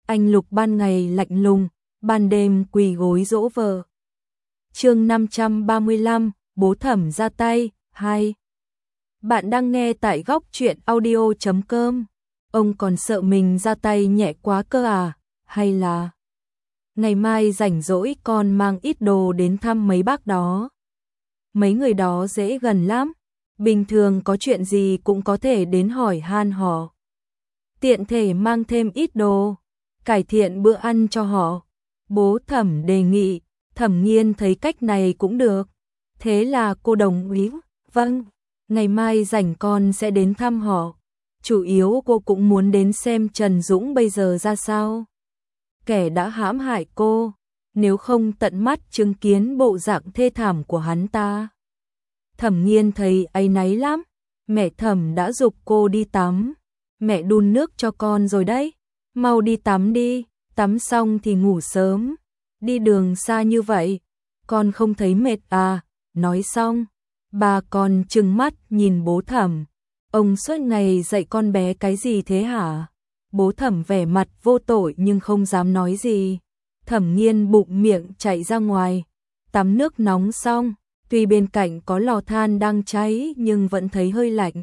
anh Lục ban ngày lạnh lùng, ban đêm quỳ gối dỗ vợ. Chương 535, bố Thẩm ra tay, 2. Bạn đang nghe tại góc truyện audio.com. Ông còn sợ mình ra tay nhẹ quá cơ à, hay là ngày mai rảnh rỗi con mang ít đồ đến thăm mấy bác đó. Mấy người đó dễ gần lắm, bình thường có chuyện gì cũng có thể đến hỏi han họ. Tiện thể mang thêm ít đồ, cải thiện bữa ăn cho họ. Bố Thẩm đề nghị, Thẩm Nghiên thấy cách này cũng được. Thế là cô đồng ý, vâng, ngày mai rảnh con sẽ đến thăm họ. Chủ yếu cô cũng muốn đến xem Trần Dũng bây giờ ra sao. Kẻ đã hãm hại cô, nếu không tận mắt chứng kiến bộ dạng thê thảm của hắn ta. Thẩm Nghiên thấy áy náy lắm, mẹ Thẩm đã giục cô đi tắm. Mẹ đun nước cho con rồi đấy, mau đi tắm đi, tắm xong thì ngủ sớm. Đi đường xa như vậy, con không thấy mệt à? Nói xong, bà còn trừng mắt nhìn bố Thẩm. Ông suốt ngày dạy con bé cái gì thế hả? Bố Thẩm vẻ mặt vô tội nhưng không dám nói gì. Thẩm Nghiên bụng miệng chạy ra ngoài, tắm nước nóng xong, tuy bên cạnh có lò than đang cháy nhưng vẫn thấy hơi lạnh.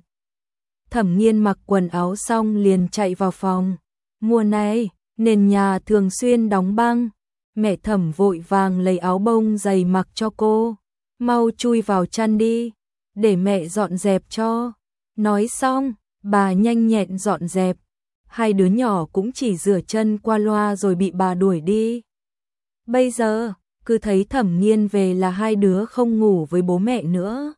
Thẩm Nghiên mặc quần áo xong liền chạy vào phòng. Mùa này, nền nhà thường xuyên đóng băng. Mẹ Thẩm vội vàng lấy áo bông dày mặc cho cô. Mau chui vào chăn đi, để mẹ dọn dẹp cho. Nói xong, bà nhanh nhẹn dọn dẹp. Hai đứa nhỏ cũng chỉ rửa chân qua loa rồi bị bà đuổi đi. Bây giờ, cứ thấy Thẩm Nghiên về là hai đứa không ngủ với bố mẹ nữa,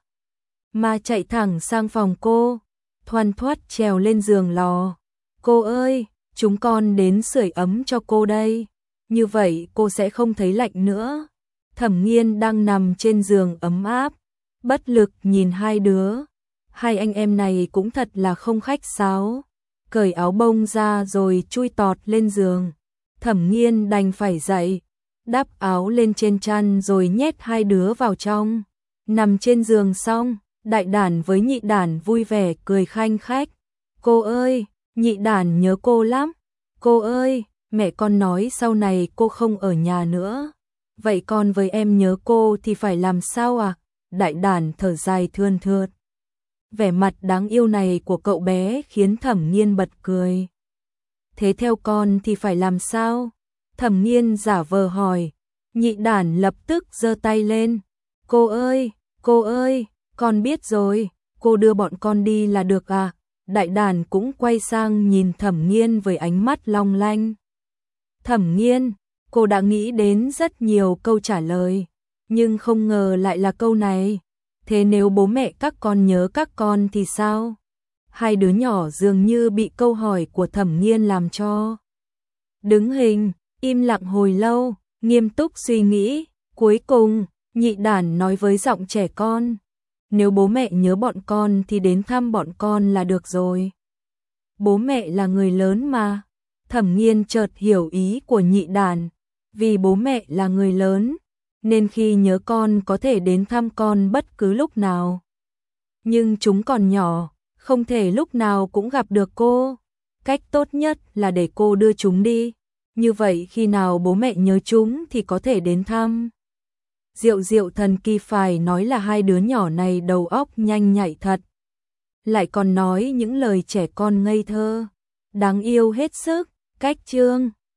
mà chạy thẳng sang phòng cô, thoăn thoắt trèo lên giường lò. Cô ơi, chúng con đến sưởi ấm cho cô đây, như vậy cô sẽ không thấy lạnh nữa. Thẩm Nghiên đang nằm trên giường ấm áp, bất lực nhìn hai đứa. Hai anh em này cũng thật là không khách sáo. Cởi áo bông ra rồi chui tọt lên giường. Thẩm Nghiên đành phải dậy, đắp áo lên trên chăn rồi nhét hai đứa vào trong. Nằm trên giường xong, Đại Đản với Nhị Đản vui vẻ cười khanh khách. Cô ơi, Nhị Đản nhớ cô lắm. Cô ơi, mẹ con nói sau này cô không ở nhà nữa. Vậy con với em nhớ cô thì phải làm sao à? Đại Đản thở dài thườn thượt. Vẻ mặt đáng yêu này của cậu bé khiến Thẩm Nghiên bật cười. Thế theo con thì phải làm sao? Thẩm Nghiên giả vờ hỏi. Nhị Đản lập tức giơ tay lên. Cô ơi, con biết rồi, cô đưa bọn con đi là được à? Đại Đản cũng quay sang nhìn Thẩm Nghiên với ánh mắt long lanh. Thẩm Nghiên, cô đã nghĩ đến rất nhiều câu trả lời, nhưng không ngờ lại là câu này. Thế nếu bố mẹ các con nhớ các con thì sao? Hai đứa nhỏ dường như bị câu hỏi của Thẩm Nghiên làm cho đứng hình, im lặng hồi lâu, nghiêm túc suy nghĩ. Cuối cùng, Nhị Đản nói với giọng trẻ con. Nếu bố mẹ nhớ bọn con thì đến thăm bọn con là được rồi. Bố mẹ là người lớn mà. Thẩm Nghiên chợt hiểu ý của Nhị Đản. Vì bố mẹ là người lớn, nên khi nhớ con có thể đến thăm con bất cứ lúc nào. Nhưng chúng còn nhỏ, không thể lúc nào cũng gặp được cô. Cách tốt nhất là để cô đưa chúng đi. Như vậy khi nào bố mẹ nhớ chúng thì có thể đến thăm. Diệu Diệu thần kỳ phải nói là hai đứa nhỏ này đầu óc nhanh nhạy thật. Lại còn nói những lời trẻ con ngây thơ, đáng yêu hết sức. Cách chương